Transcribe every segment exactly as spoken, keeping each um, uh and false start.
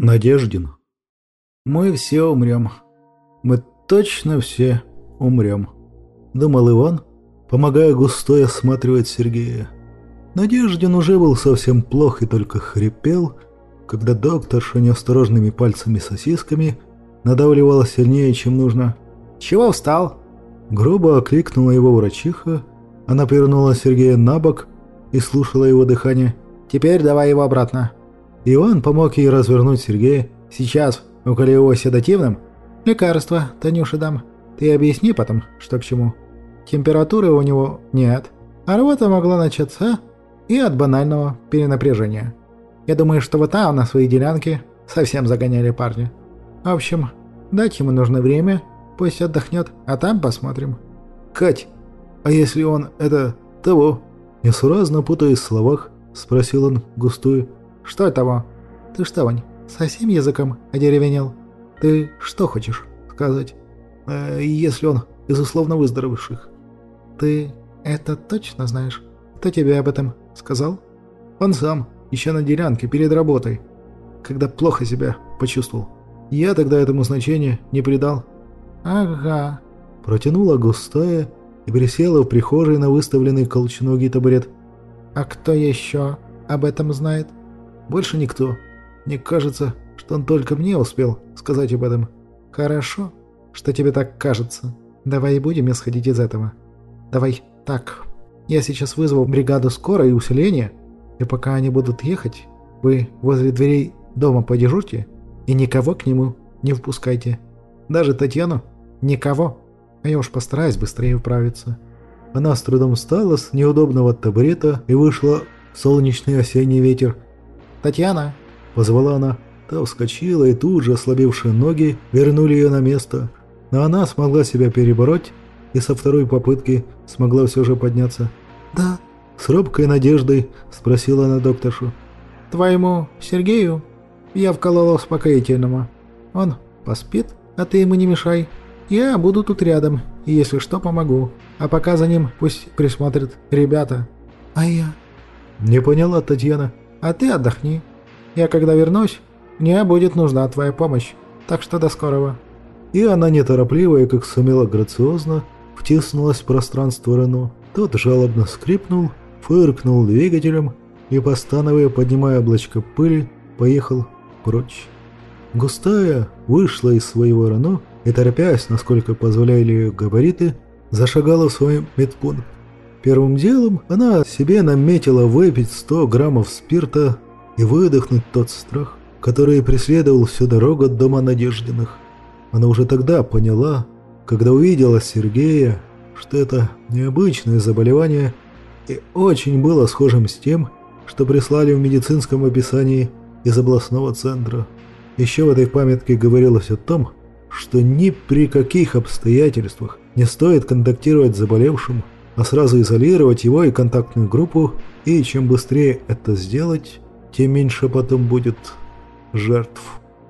Надеждин. «Мы все умрем. Мы точно все умрем», — думал Иван, помогая Густой осматривать Сергея. Надеждин уже был совсем плох и только хрипел, когда докторша неосторожными пальцами-сосисками надавливала сильнее, чем нужно. «Чего встал?» Грубо окликнула его врачиха. Она повернула Сергея на бок и слушала его дыхание. «Теперь давай его обратно». Иван помог ей развернуть Сергея. «Сейчас уколи его седативным. Лекарство Танюше дам. Ты объясни потом, что к чему. Температуры у него нет, а рвота могла начаться и от банального перенапряжения. Я думаю, что вот там на свои делянки совсем загоняли парня. В общем, дать ему нужно время, пусть отдохнет, а там посмотрим». «Кать, а если он это... того?» Несуразно путаясь в словах, спросил он Густую. «Что того? Ты что, Вань, совсем языком одеревенел? Ты что хочешь сказать?» э, «Если он из условно выздоровевших». «Ты это точно знаешь? Кто тебе об этом сказал?» «Он сам, еще на делянке, перед работой, когда плохо себя почувствовал. Я тогда этому значения не придал». «Ага», — протянула Густая и присела в прихожей на выставленный колченогий табурет. «А кто еще об этом знает?» «Больше никто. Мне кажется, что он только мне успел сказать об этом». «Хорошо, что тебе так кажется. Давай будем исходить из этого. Давай так. Я сейчас вызову бригаду скорой и усиления, и пока они будут ехать, вы возле дверей дома подежурьте и никого к нему не впускайте. Даже Татьяну? Никого. А я уж постараюсь быстрее управиться». Она с трудом встала с неудобного табурета и вышла в солнечный осенний ветер. «Татьяна!» — позвала она. Та вскочила, и тут же ослабевшие ноги вернули ее на место. Но она смогла себя перебороть и со второй попытки смогла все же подняться. «Да?» — с робкой надеждой спросила она докторшу. «Твоему Сергею я вколола успокоительного. Он поспит, а ты ему не мешай. Я буду тут рядом, и если что, помогу. А пока за ним пусть присмотрят ребята». «А я?» — не поняла Татьяна. «А ты отдохни. Я когда вернусь, мне будет нужна твоя помощь. Так что до скорого». И она неторопливо и как сумела грациозно втиснулась в пространство Рено. Тот жалобно скрипнул, фыркнул двигателем и, постановая, поднимая облачко пыли, поехал прочь. Густая вышла из своего Рено и, торопясь, насколько позволяли ее габариты, зашагала в свой медпункт. Первым делом она себе наметила выпить сто граммов спирта и выдохнуть тот страх, который преследовал всю дорогу от дома Надеждиных. Она уже тогда поняла, когда увидела Сергея, что это необычное заболевание и очень было схожим с тем, что прислали в медицинском описании из областного центра. Еще в этой памятке говорилось о том, что ни при каких обстоятельствах не стоит контактировать с заболевшим, а сразу изолировать его и контактную группу, и чем быстрее это сделать, тем меньше потом будет жертв.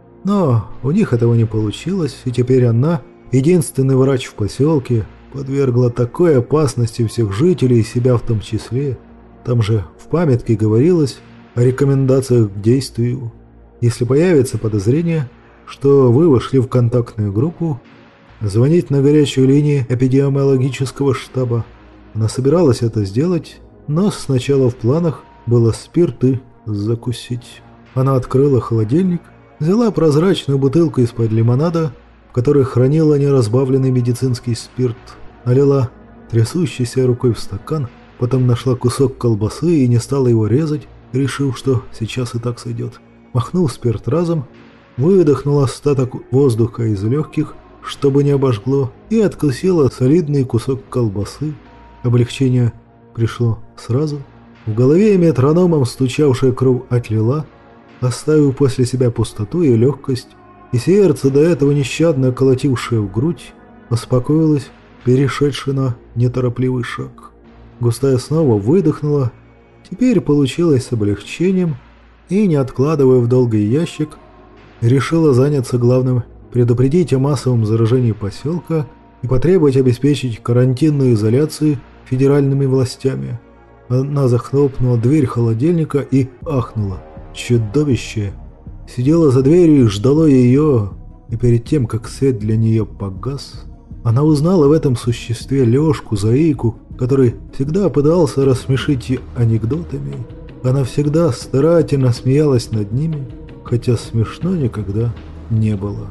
Но у них этого не получилось, и теперь она, единственный врач в поселке, подвергла такой опасности всех жителей и себя в том числе. Там же в памятке говорилось о рекомендациях к действию. Если появится подозрение, что вы вошли в контактную группу, звонить на горячую линию эпидемиологического штаба. Она собиралась это сделать, но сначала в планах было спирт и закусить. Она открыла холодильник, взяла прозрачную бутылку из-под лимонада, в которой хранила неразбавленный медицинский спирт, налила трясущейся рукой в стакан, потом нашла кусок колбасы и не стала его резать, решив, что сейчас и так сойдет. Махнув спирт разом, выдохнула остаток воздуха из легких, чтобы не обожгло, и откусила солидный кусок колбасы. Облегчение пришло сразу. В голове метрономом стучавшая кровь отлила, оставив после себя пустоту и легкость, и сердце, до этого нещадно колотившее в грудь, успокоилось, перешедшее на неторопливый шаг. Густая снова выдохнула, теперь получилось с облегчением, и, не откладывая в долгий ящик, решила заняться главным – предупредить о массовом заражении поселка и потребовать обеспечить карантинную изоляцию федеральными властями. Она захлопнула дверь холодильника и ахнула. Чудовище сидело за дверью и ждало ее, и перед тем, как свет для нее погас, она узнала в этом существе Лешку, Заику, который всегда пытался рассмешить ее анекдотами. Она всегда старательно смеялась над ними, хотя смешно никогда не было.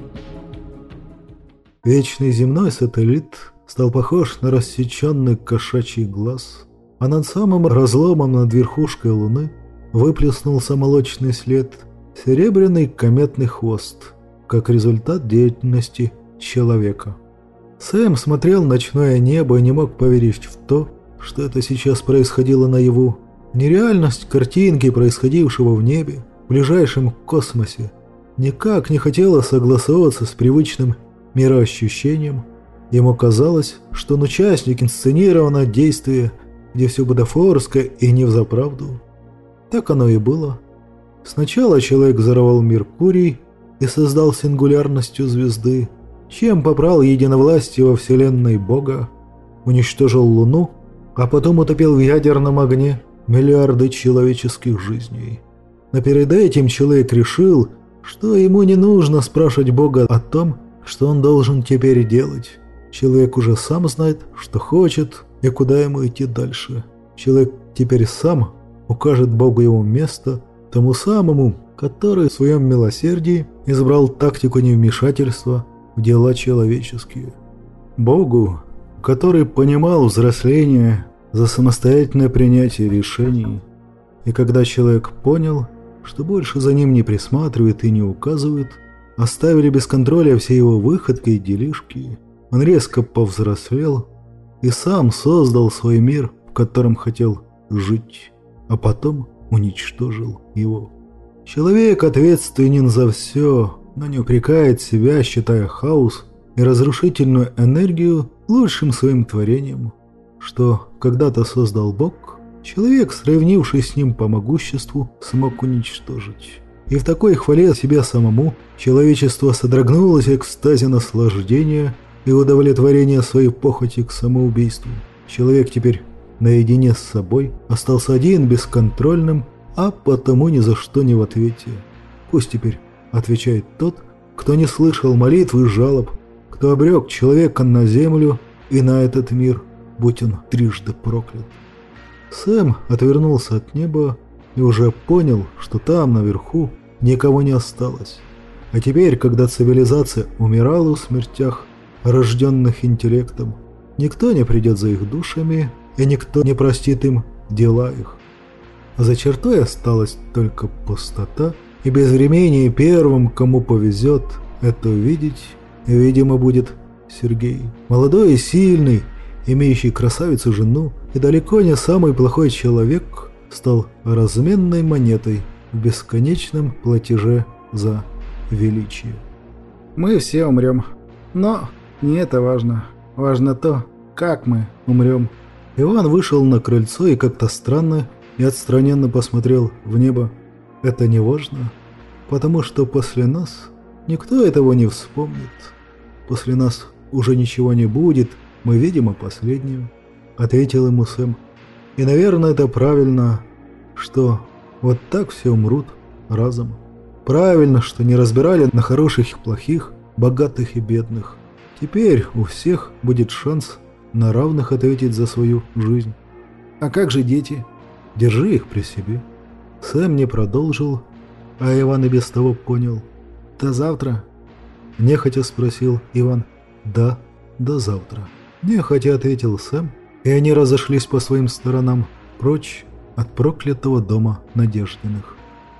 Вечный земной сателлит стал похож на рассеченный кошачий глаз, а над самым разломом над верхушкой луны выплеснулся молочный след, серебряный кометный хвост, как результат деятельности человека. Сэм смотрел ночное небо и не мог поверить в то, что это сейчас происходило наяву. Нереальность картинки, происходившего в небе, в ближайшем космосе, никак не хотела согласовываться с привычным мироощущением. Ему казалось, что он участник инсценированного действия, где все бутафорское и не взаправду. Так оно и было. Сначала человек взорвал Меркурий и создал сингулярностью звезды, чем побрал единовластие во вселенной Бога, уничтожил Луну, а потом утопил в ядерном огне миллиарды человеческих жизней. Но перед этим человек решил, что ему не нужно спрашивать Бога о том, что он должен теперь делать. Человек уже сам знает, что хочет и куда ему идти дальше. Человек теперь сам укажет Богу его место, тому самому, который в своем милосердии избрал тактику невмешательства в дела человеческие. Богу, который понимал взросление за самостоятельное принятие решений. И когда человек понял, что больше за ним не присматривает и не указывает, оставили без контроля все его выходки и делишки, он резко повзрослел и сам создал свой мир, в котором хотел жить, а потом уничтожил его. Человек ответственен за все, но не упрекает себя, считая хаос и разрушительную энергию лучшим своим творением, что когда-то создал Бог, человек, сравнившись с ним по могуществу, смог уничтожить. И в такой хвале себе самому человечество содрогнулось в экстазе наслаждения и удовлетворения своей похоти к самоубийству. Человек теперь наедине с собой остался один, бесконтрольным, а потому ни за что не в ответе. Пусть теперь отвечает тот, кто не слышал молитв и жалоб, кто обрек человека на землю и на этот мир, будь он трижды проклят. Сэм отвернулся от неба и уже понял, что там, наверху, никого не осталось. А теперь, когда цивилизация умирала в смертях, рожденных интеллектом, никто не придет за их душами, и никто не простит им дела их. А за чертой осталась только пустота, и безвременье первым, кому повезет это увидеть, видимо, будет Сергей. Молодой и сильный, имеющий красавицу жену, и далеко не самый плохой человек, стал разменной монетой в бесконечном платеже за величие. Мы все умрем, но не это важно. Важно то, как мы умрем. Иван вышел на крыльцо и как-то странно и отстраненно посмотрел в небо. Это не важно, потому что после нас никто этого не вспомнит. После нас уже ничего не будет, мы, видимо, последнюю, ответил ему Сэм. И, наверное, это правильно, что вот так все умрут разом. Правильно, что не разбирали на хороших и плохих, богатых и бедных. Теперь у всех будет шанс на равных ответить за свою жизнь. А как же дети? Держи их при себе. Сэм не продолжил, а Иван и без того понял. До завтра? Нехотя спросил Иван. Да, до завтра. Нехотя ответил Сэм, и они разошлись по своим сторонам, прочь от проклятого дома Надеждиных.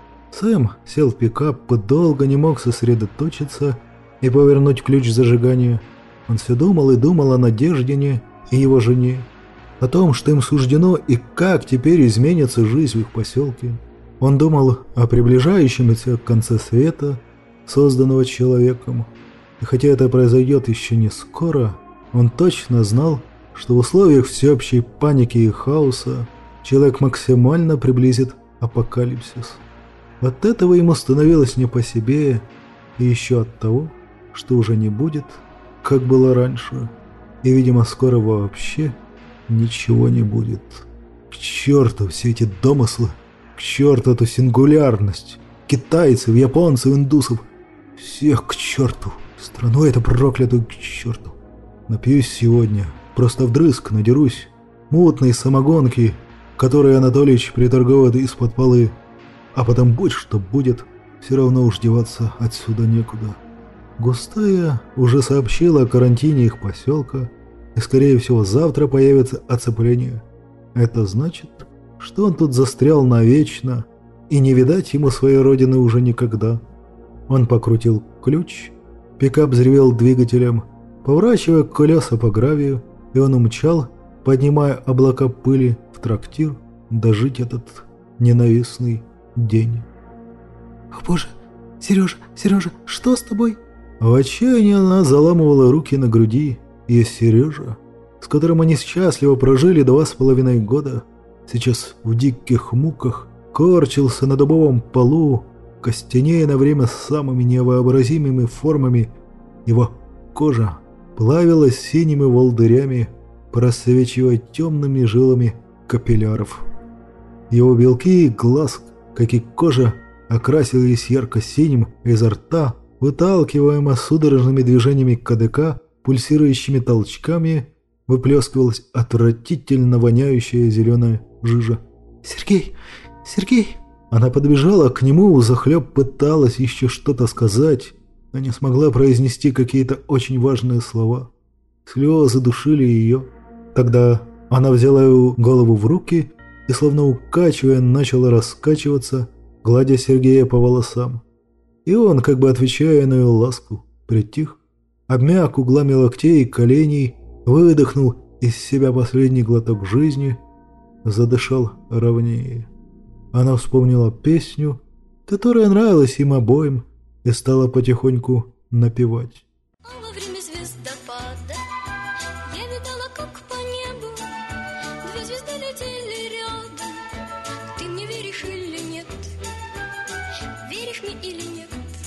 Сэм сел в пикап и долго не мог сосредоточиться и повернуть ключ зажигания. Он все думал и думал о Надеждине и его жене, о том, что им суждено и как теперь изменится жизнь в их поселке. Он думал о приближающемся конце света, созданного человеком. И хотя это произойдет еще не скоро, он точно знал, что в условиях всеобщей паники и хаоса человек максимально приблизит апокалипсис. От этого ему становилось не по себе, и еще от того, что уже не будет, как было раньше, и, видимо, скоро вообще ничего не будет. К черту все эти домыслы, к черту эту сингулярность, китайцев, японцев, индусов. Всех к черту. Страну эту проклятую к черту. Напьюсь сегодня, просто вдрызг надерусь. Мутной самогонки, которые Анатольевич приторговывает из-под полы. А потом будь что будет, все равно уж деваться отсюда некуда. Густая уже сообщила о карантине их поселка, и, скорее всего, завтра появится оцепление. Это значит, что он тут застрял навечно, и не видать ему своей родины уже никогда. Он покрутил ключ, пикап взревел двигателем, поворачивая колеса по гравию, и он умчал, поднимая облака пыли в трактир, дожить этот ненавистный день. «О боже, Сережа, Сережа, что с тобой?» В отчаянии она заламывала руки на груди, и Сережа, с которым они счастливо прожили два с половиной года, сейчас в диких муках корчился на дубовом полу, костенея на время с самыми невообразимыми формами. Его кожа плавилась синими волдырями, просвечивая темными жилами капилляров. Его белки и глаз, как и кожа, окрасились ярко-синим, изо рта, выталкиваемо судорожными движениями кадыка, пульсирующими толчками, выплескивалась отвратительно воняющая зеленая жижа. «Сергей! Сергей!» Она подбежала к нему, взахлеб пыталась еще что-то сказать, но не смогла произнести какие-то очень важные слова. Слезы душили ее. Тогда она взяла его голову в руки и, словно укачивая, начала раскачиваться, гладя Сергея по волосам. И он, как бы отвечая на ее ласку, притих, обмяк углами локтей и коленей, выдохнул из себя последний глоток жизни, задышал ровнее. Она вспомнила песню, которая нравилась им обоим, и стала потихоньку напевать. А во время звездопада я видела, как по небу две звезды летели рядом. Ты мне веришь или нет? Веришь мне или нет?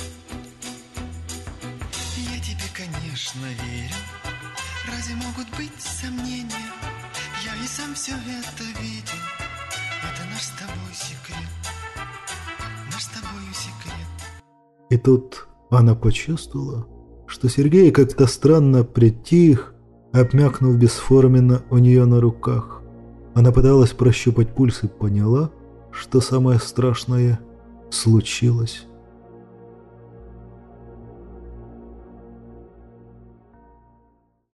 Я тебе, конечно, верю. Разве могут быть сомнения? Я и сам все это видел. Это наш с тобой секрет. Наш с тобой секрет. И тут она почувствовала, что Сергей как-то странно притих, обмякнув бесформенно у нее на руках. Она пыталась прощупать пульс и поняла, что самое страшное случилось.